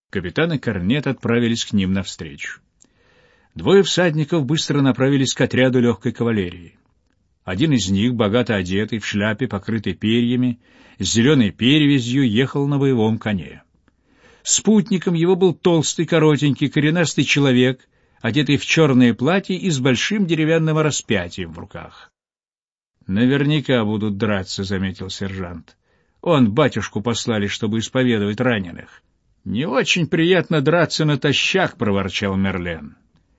Капитан и корнет отправились к ним навстречу. Двое всадников быстро направились к отряду легкой кавалерии. Один из них, богато одетый, в шляпе, покрытой перьями, с зеленой перевязью, ехал на боевом коне. Спутником его был толстый, коротенький, коренастый человек, одетый в черное платье и с большим деревянным распятием в руках. «Наверняка будут драться», — заметил сержант. «Он батюшку послали, чтобы исповедовать раненых». «Не очень приятно драться натощак», — проворчал Мерлен.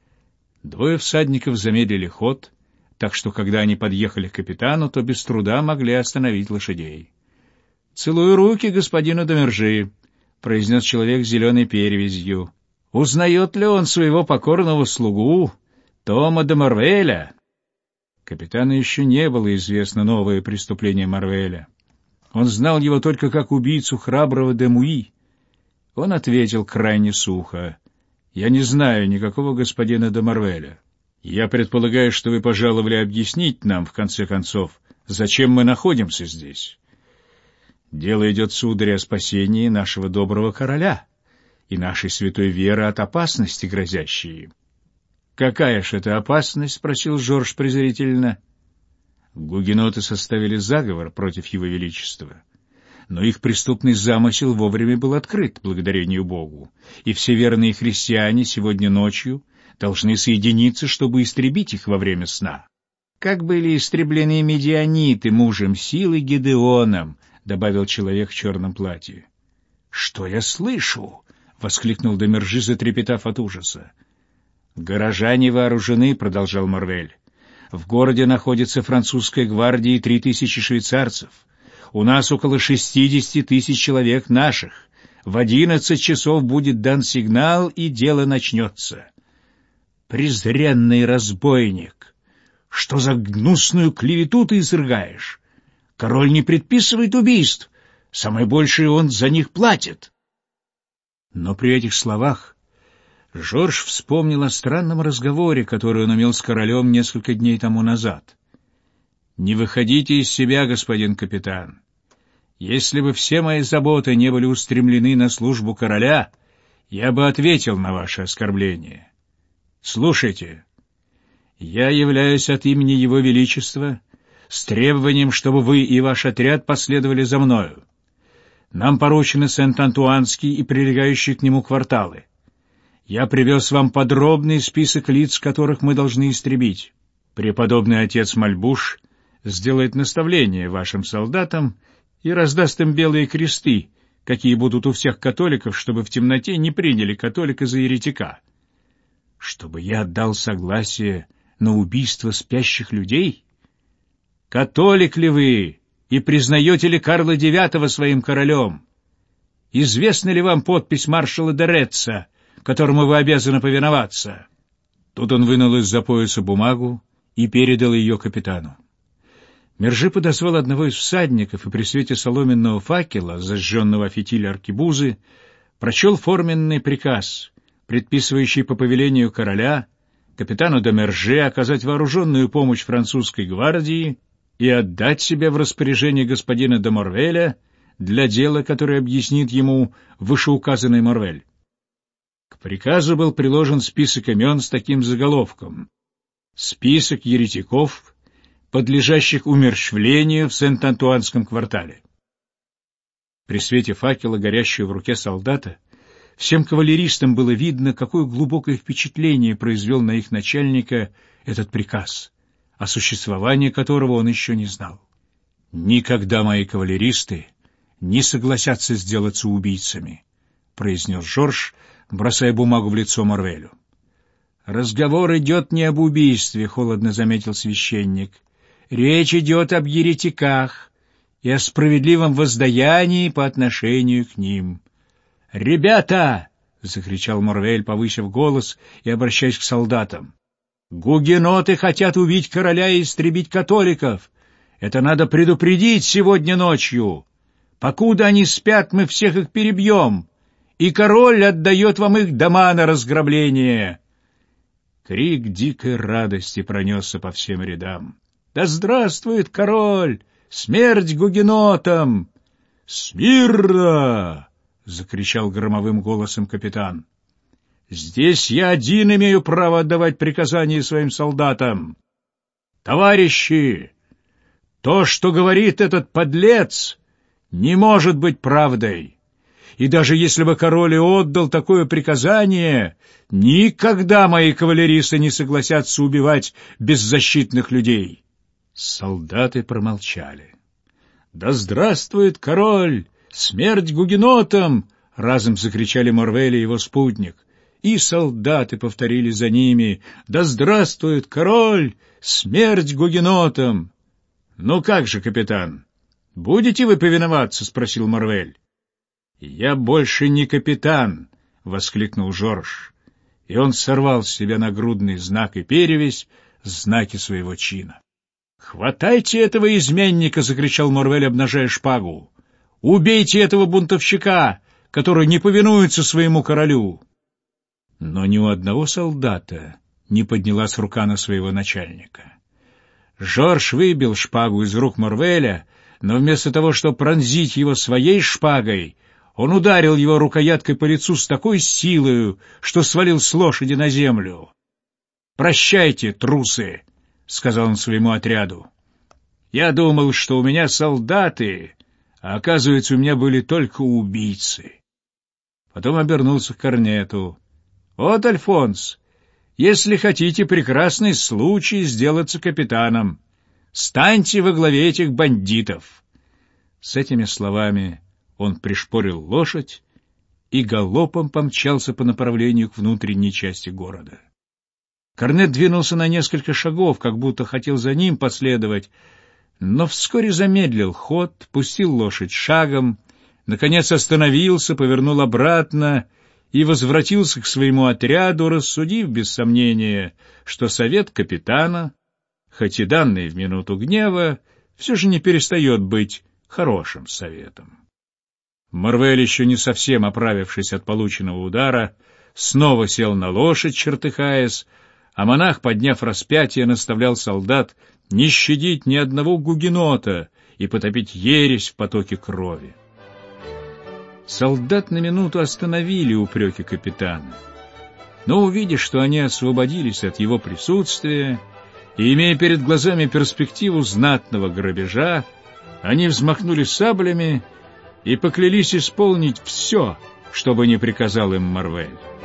Двое всадников замедлили ход, так что, когда они подъехали к капитану, то без труда могли остановить лошадей. «Целую руки господину Домержи», — произнес человек с зеленой перевязью. «Узнает ли он своего покорного слугу, Тома де Марвеля?» Капитану еще не было известно новое преступление Марвеля. Он знал его только как убийцу храброго де Муи. Он ответил крайне сухо: «Я не знаю никакого господина де Марвеля. Я предполагаю, что вы пожаловали объяснить нам, в конце концов, зачем мы находимся здесь. Дело идет, сударь, о спасении нашего доброго короля и нашей святой веры от опасности, грозящей им». «Какая ж это опасность?» — спросил Жорж презрительно. Гугеноты составили заговор против его величества, но их преступный замысел вовремя был открыт, благодарению Богу, и все верные христиане сегодня ночью должны соединиться, чтобы истребить их во время сна. «Как были истреблены медианиты мужем силы Гедеоном», — добавил человек в черном платье. «Что я слышу?» — воскликнул Домержи, затрепетав от ужаса. «Горожане вооружены», — продолжал Марвель. «В городе находится французская гвардия и 3000 швейцарцев. У нас около 60 тысяч человек наших. В 11 часов будет дан сигнал, и дело начнется». «Презренный разбойник! Что за гнусную клевету ты изрыгаешь? Король не предписывает убийств. Самое большее он за них платит». Но при этих словах Жорж вспомнил о странном разговоре, который он имел с королем несколько дней тому назад. «Не выходите из себя, господин капитан. Если бы все мои заботы не были устремлены на службу короля, я бы ответил на ваше оскорбление. Слушайте, я являюсь от имени Его Величества с требованием, чтобы вы и ваш отряд последовали за мною. Нам поручены Сент-Антуанский и прилегающие к нему кварталы. Я привез вам подробный список лиц, которых мы должны истребить. Преподобный отец Мальбуш сделает наставление вашим солдатам и раздаст им белые кресты, какие будут у всех католиков, чтобы в темноте не приняли католика за еретика. Чтобы я отдал согласие на убийство спящих людей? Католик ли вы и признаете ли Карла IX своим королем? Известна ли вам подпись маршала де Ретца, которому вы обязаны повиноваться?» Тут он вынул из-за пояса бумагу и передал ее капитану. Мержи подозвал одного из всадников и при свете соломенного факела, зажженного фитиля аркебузы, прочел форменный приказ, предписывающий по повелению короля капитану де Мерже оказать вооруженную помощь французской гвардии и отдать себя в распоряжение господина де Марвеля для дела, которое объяснит ему вышеуказанный Марвель. К приказу был приложен список имен с таким заголовком: «Список еретиков, подлежащих умерщвлению в Сент-Антуанском квартале». При свете факела, горящего в руке солдата, всем кавалеристам было видно, какое глубокое впечатление произвел на их начальника этот приказ, о существовании которого он еще не знал. «Никогда мои кавалеристы не согласятся сделаться убийцами», — произнес Жорж, бросая бумагу в лицо Марвелю. «Разговор идет не об убийстве», — холодно заметил священник. «Речь идет об еретиках и о справедливом воздаянии по отношению к ним». «Ребята!» — закричал Марвель, повысив голос и обращаясь к солдатам. «Гугеноты хотят убить короля и истребить католиков. Это надо предупредить сегодня ночью. Покуда они спят, мы всех их перебьем, и король отдает вам их дома на разграбление». Крик дикой радости пронесся по всем рядам. «Да здравствует король! Смерть гугенотам! Смирно! — закричал громовым голосом капитан. «Здесь я один имею право отдавать приказания своим солдатам. Товарищи, то, что говорит этот подлец, не может быть правдой. И даже если бы король и отдал такое приказание, никогда мои кавалеристы не согласятся убивать беззащитных людей». Солдаты промолчали. «Да здравствует король! Смерть гугенотам!» — разом закричали Морвель и его спутник. И солдаты повторили за ними: «Да здравствует король! Смерть гугенотам!» «Ну как же, капитан, будете вы повиноваться?» — спросил Морвель. «Я больше не капитан!» — воскликнул Жорж, и он сорвал с себя нагрудный знак и перевязь, знаки своего чина. «Хватайте этого изменника!» — закричал Морвель, обнажая шпагу. «Убейте этого бунтовщика, который не повинуется своему королю!» Но ни у одного солдата не поднялась рука на своего начальника. Жорж выбил шпагу из рук Морвеля, но вместо того, чтобы пронзить его своей шпагой, он ударил его рукояткой по лицу с такой силою, что свалил с лошади на землю. «Прощайте, трусы!» — сказал он своему отряду. «Я думал, что у меня солдаты, а оказывается, у меня были только убийцы». Потом обернулся к корнету. «Вот, Альфонс, если хотите прекрасный случай сделаться капитаном, станьте во главе этих бандитов». С этими словами он пришпорил лошадь и галопом помчался по направлению к внутренней части города. Корнет двинулся на несколько шагов, как будто хотел за ним последовать, но вскоре замедлил ход, пустил лошадь шагом, наконец остановился, повернул обратно и возвратился к своему отряду, рассудив без сомнения, что совет капитана, хоть и данный в минуту гнева, все же не перестает быть хорошим советом. Морвель, еще не совсем оправившись от полученного удара, снова сел на лошадь, чертыхаясь, а монах, подняв распятие, наставлял солдат не щадить ни одного гугенота и потопить ересь в потоке крови. Солдат на минуту остановили упреки капитана, но, увидев, что они освободились от его присутствия и имея перед глазами перспективу знатного грабежа, они взмахнули саблями и поклялись исполнить все, что бы ни приказал им Морвель.